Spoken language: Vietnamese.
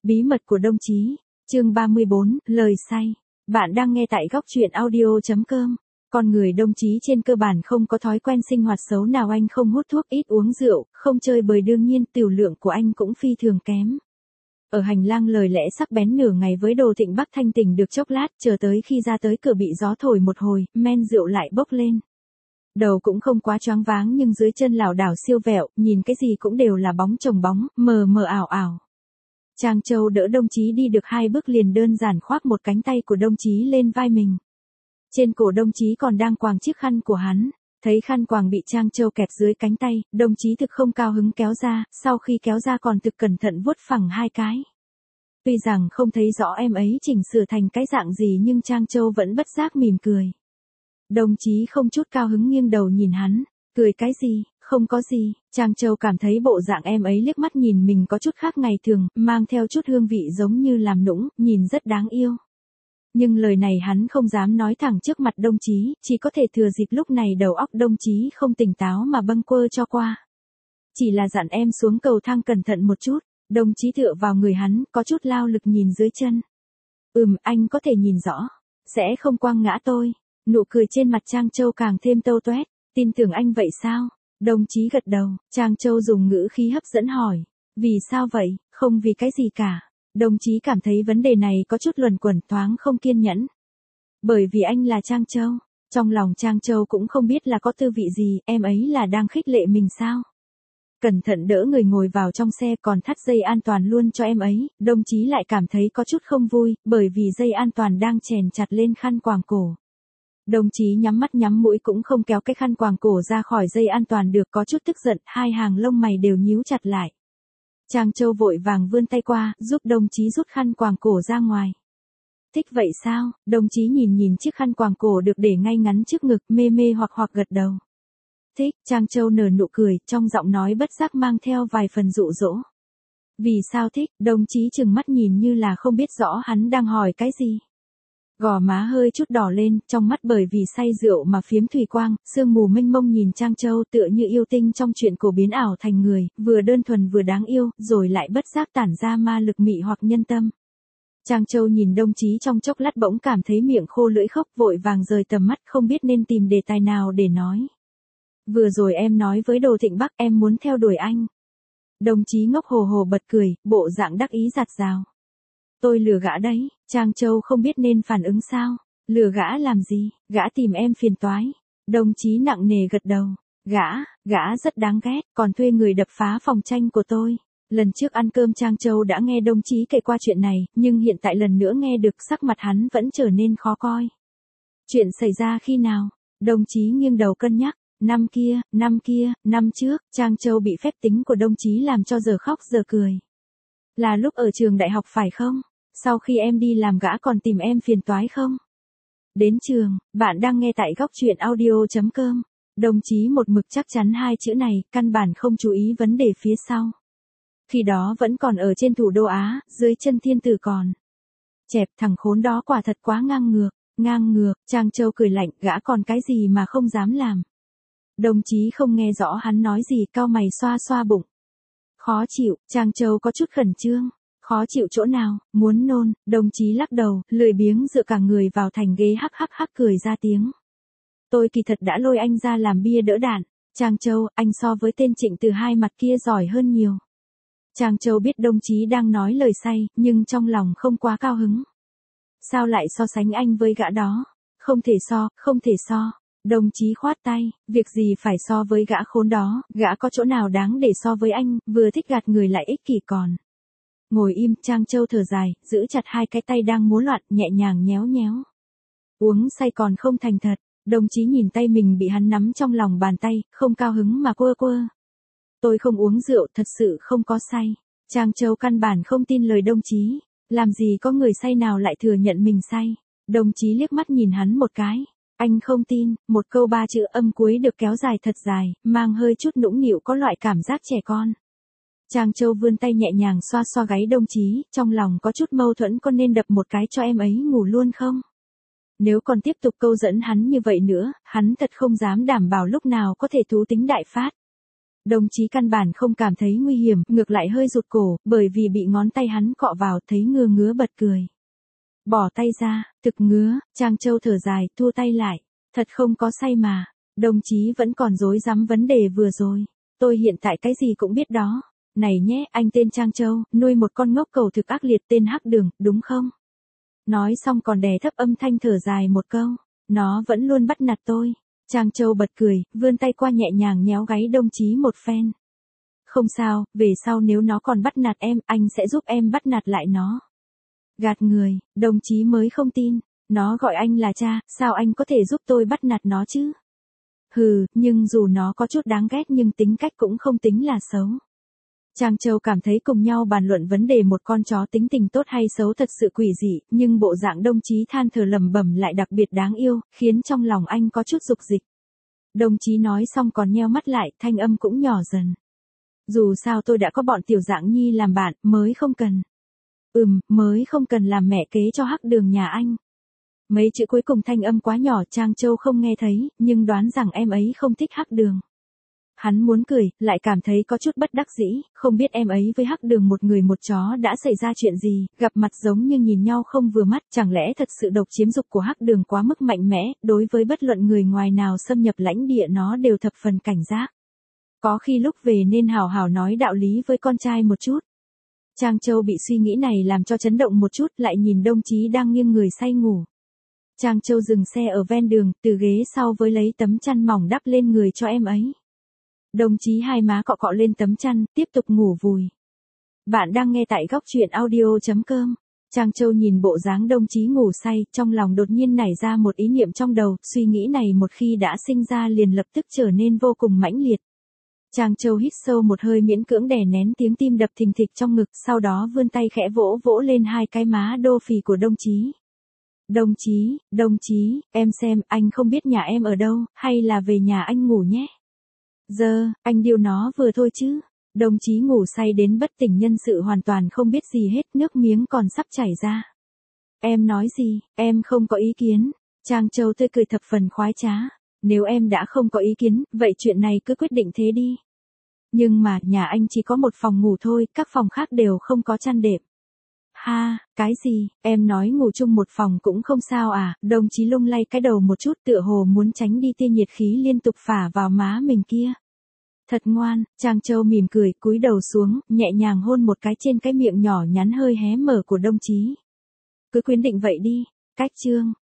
Bí mật của đồng chí, chương 34, lời say. Bạn đang nghe tại góc truyện audio.com. Con người đồng chí trên cơ bản không có thói quen sinh hoạt xấu nào, anh không hút thuốc, ít uống rượu, không chơi bời, đương nhiên tiểu lượng của anh cũng phi thường kém. Ở hành lang lời lẽ sắc bén nửa ngày với Đồ Thịnh Bắc thanh tỉnh được chốc lát, chờ tới khi ra tới cửa bị gió thổi một hồi, men rượu lại bốc lên. Đầu cũng không quá choáng váng nhưng dưới chân lảo đảo siêu vẹo, nhìn cái gì cũng đều là bóng chồng bóng, mờ mờ ảo ảo. Trang Châu đỡ đồng chí đi được 2 bước liền đơn giản khoác một cánh tay của đồng chí lên vai mình. Trên cổ đồng chí còn đang quàng chiếc khăn của hắn, thấy khăn quàng bị Trang Châu kẹp dưới cánh tay, đồng chí thực không cao hứng kéo ra, sau khi kéo ra còn thực cẩn thận vuốt phẳng 2 cái. Tuy rằng không thấy rõ em ấy chỉnh sửa thành cái dạng gì nhưng Trang Châu vẫn bất giác mỉm cười. Đồng chí không chút cao hứng nghiêng đầu nhìn hắn, cười cái gì, không có gì. Trang Châu cảm thấy bộ dạng em ấy liếc mắt nhìn mình có chút khác ngày thường, mang theo chút hương vị giống như làm nũng, nhìn rất đáng yêu. Nhưng lời này hắn không dám nói thẳng trước mặt đồng chí, chỉ có thể thừa dịp lúc này đầu óc đồng chí không tỉnh táo mà bâng quơ cho qua. Chỉ là dặn em xuống cầu thang cẩn thận một chút, đồng chí tựa vào người hắn, có chút lao lực nhìn dưới chân. Anh có thể nhìn rõ, sẽ không quăng ngã tôi. Nụ cười trên mặt Trang Châu càng thêm tâu toét, tin tưởng anh vậy sao? Đồng chí gật đầu, Trang Châu dùng ngữ khí hấp dẫn hỏi, vì sao vậy, không vì cái gì cả. Đồng chí cảm thấy vấn đề này có chút luẩn quẩn, thoáng không kiên nhẫn. Bởi vì anh là Trang Châu, trong lòng Trang Châu cũng không biết là có tư vị gì, em ấy là đang khích lệ mình sao? Cẩn thận đỡ người ngồi vào trong xe còn thắt dây an toàn luôn cho em ấy, đồng chí lại cảm thấy có chút không vui, bởi vì dây an toàn đang chèn chặt lên khăn quàng cổ. Đồng chí nhắm mắt nhắm mũi cũng không kéo cái khăn quàng cổ ra khỏi dây an toàn được, có chút tức giận, 2 hàng lông mày đều nhíu chặt lại. Trang Châu vội vàng vươn tay qua, giúp đồng chí rút khăn quàng cổ ra ngoài. Thích vậy sao? Đồng chí nhìn chiếc khăn quàng cổ được để ngay ngắn trước ngực, mê mê hoặc gật đầu. Thích, Trang Châu nở nụ cười, trong giọng nói bất giác mang theo vài phần dụ dỗ. Vì sao thích? Đồng chí trừng mắt nhìn như là không biết rõ hắn đang hỏi cái gì. Gò má hơi chút đỏ lên, trong mắt bởi vì say rượu mà phiếm thủy quang, sương mù mênh mông nhìn Trang Châu tựa như yêu tinh trong chuyện cổ biến ảo thành người, vừa đơn thuần vừa đáng yêu, rồi lại bất giác tản ra ma lực mị hoặc nhân tâm. Trang Châu nhìn đồng chí trong chốc lát bỗng cảm thấy miệng khô lưỡi khóc, vội vàng rời tầm mắt không biết nên tìm đề tài nào để nói. Vừa rồi em nói với Đồ Thịnh Bắc em muốn theo đuổi anh. Đồng chí ngốc hồ hồ bật cười, bộ dạng đắc ý giặt rào. Tôi lừa gã đấy, Trang Châu không biết nên phản ứng sao. Lừa gã làm gì, gã tìm em phiền toái. Đồng chí nặng nề gật đầu. Gã rất đáng ghét, còn thuê người đập phá phòng tranh của tôi. Lần trước ăn cơm Trang Châu đã nghe đồng chí kể qua chuyện này, nhưng hiện tại lần nữa nghe được sắc mặt hắn vẫn trở nên khó coi. Chuyện xảy ra khi nào? Đồng chí nghiêng đầu cân nhắc. Năm trước, Trang Châu bị phép tính của đồng chí làm cho giờ khóc giờ cười. Là lúc ở trường đại học phải không? Sau khi em đi làm gã còn tìm em phiền toái không? Đến trường, bạn đang nghe tại góc truyện audio.com. Đồng chí một mực chắc chắn 2 chữ này, căn bản không chú ý vấn đề phía sau. Khi đó vẫn còn ở trên thủ đô Á, dưới chân thiên tử còn. Chẹp, thằng khốn đó quả thật quá ngang ngược, Trang Châu cười lạnh, gã còn cái gì mà không dám làm. Đồng chí không nghe rõ hắn nói gì, cau mày xoa xoa bụng. Khó chịu, Trang Châu có chút khẩn trương. Khó chịu chỗ nào, muốn nôn, đồng chí lắc đầu, lười biếng dựa cả người vào thành ghế hắc cười ra tiếng. Tôi kỳ thật đã lôi anh ra làm bia đỡ đạn. Trang Châu, anh so với tên Trịnh Từ Hai mặt kia giỏi hơn nhiều. Trang Châu biết đồng chí đang nói lời say, nhưng trong lòng không quá cao hứng. Sao lại so sánh anh với gã đó? Không thể so. Đồng chí khoát tay, việc gì phải so với gã khốn đó, gã có chỗ nào đáng để so với anh, vừa thích gạt người lại ích kỷ còn. Ngồi im, Trang Châu thở dài, giữ chặt 2 cái tay đang múa loạn, nhẹ nhàng nhéo. Uống say còn không thành thật, đồng chí nhìn tay mình bị hắn nắm trong lòng bàn tay, không cao hứng mà quơ. Tôi không uống rượu, thật sự không có say. Trang Châu căn bản không tin lời đồng chí, làm gì có người say nào lại thừa nhận mình say. Đồng chí liếc mắt nhìn hắn một cái. Anh không tin, một câu 3 chữ âm cuối được kéo dài thật dài, mang hơi chút nũng nịu, có loại cảm giác trẻ con. Trang Châu vươn tay nhẹ nhàng xoa gáy đồng chí, trong lòng có chút mâu thuẫn, có nên đập một cái cho em ấy ngủ luôn không? Nếu còn tiếp tục câu dẫn hắn như vậy nữa, hắn thật không dám đảm bảo lúc nào có thể thú tính đại phát. Đồng chí căn bản không cảm thấy nguy hiểm, ngược lại hơi rụt cổ, bởi vì bị ngón tay hắn cọ vào, thấy ngứa ngứa bật cười. Bỏ tay ra, thực ngứa, Trang Châu thở dài, thua tay lại. Thật không có say mà. Đồng chí vẫn còn rối rắm vấn đề vừa rồi. Tôi hiện tại cái gì cũng biết đó. Này nhé, anh tên Trang Châu, nuôi một con ngốc cầu thực ác liệt tên Hắc Đường, đúng không? Nói xong còn đè thấp âm thanh thở dài một câu. Nó vẫn luôn bắt nạt tôi. Trang Châu bật cười, vươn tay qua nhẹ nhàng nhéo gáy đồng chí một phen. Không sao, về sau nếu nó còn bắt nạt em, anh sẽ giúp em bắt nạt lại nó. Gạt người, đồng chí mới không tin. Nó gọi anh là cha, sao anh có thể giúp tôi bắt nạt nó chứ? Hừ, nhưng dù nó có chút đáng ghét nhưng tính cách cũng không tính là xấu. Trang Châu cảm thấy cùng nhau bàn luận vấn đề một con chó tính tình tốt hay xấu thật sự quỷ dị, nhưng bộ dạng đồng chí than thở lẩm bẩm lại đặc biệt đáng yêu, khiến trong lòng anh có chút dục dịch. Đồng chí nói xong còn nheo mắt lại, thanh âm cũng nhỏ dần. Dù sao tôi đã có bọn tiểu dạng nhi làm bạn, mới không cần. Mới không cần làm mẹ kế cho Hắc Đường nhà anh. Mấy chữ cuối cùng thanh âm quá nhỏ Trang Châu không nghe thấy, nhưng đoán rằng em ấy không thích Hắc Đường. Hắn muốn cười, lại cảm thấy có chút bất đắc dĩ, không biết em ấy với Hắc Đường một người một chó đã xảy ra chuyện gì, gặp mặt giống như nhìn nhau không vừa mắt, chẳng lẽ thật sự độc chiếm dục của Hắc Đường quá mức mạnh mẽ, đối với bất luận người ngoài nào xâm nhập lãnh địa nó đều thập phần cảnh giác. Có khi lúc về nên hào hào nói đạo lý với con trai một chút. Trang Châu bị suy nghĩ này làm cho chấn động một chút, lại nhìn đồng chí đang nghiêng người say ngủ. Trang Châu dừng xe ở ven đường, từ ghế sau với lấy tấm chăn mỏng đắp lên người cho em ấy. Đồng chí hai má cọ cọ lên tấm chăn, tiếp tục ngủ vùi. Bạn đang nghe tại góc truyện audio.com. Trang Châu nhìn bộ dáng đồng chí ngủ say, trong lòng đột nhiên nảy ra một ý niệm trong đầu, suy nghĩ này một khi đã sinh ra liền lập tức trở nên vô cùng mãnh liệt. Trang Châu hít sâu một hơi miễn cưỡng đè nén tiếng tim đập thình thịch trong ngực, sau đó vươn tay khẽ vỗ vỗ lên hai cái má đô phì của đồng chí. Đồng chí, em xem, anh không biết nhà em ở đâu, hay là về nhà anh ngủ nhé. Giờ, anh điêu nó vừa thôi chứ. Đồng chí ngủ say đến bất tỉnh nhân sự hoàn toàn không biết gì hết, nước miếng còn sắp chảy ra. Em nói gì, em không có ý kiến. Trang Châu tươi cười thập phần khoái trá. Nếu em đã không có ý kiến, vậy chuyện này cứ quyết định thế đi. Nhưng mà, nhà anh chỉ có một phòng ngủ thôi, các phòng khác đều không có chăn đệm. Ha, cái gì, em nói ngủ chung một phòng cũng không sao à, đồng chí lung lay cái đầu một chút tựa hồ muốn tránh đi tia nhiệt khí liên tục phả vào má mình kia. Thật ngoan, Trang Châu mỉm cười, cúi đầu xuống, nhẹ nhàng hôn một cái trên cái miệng nhỏ nhắn hơi hé mở của đồng chí. Cứ quyết định vậy đi, cách chương.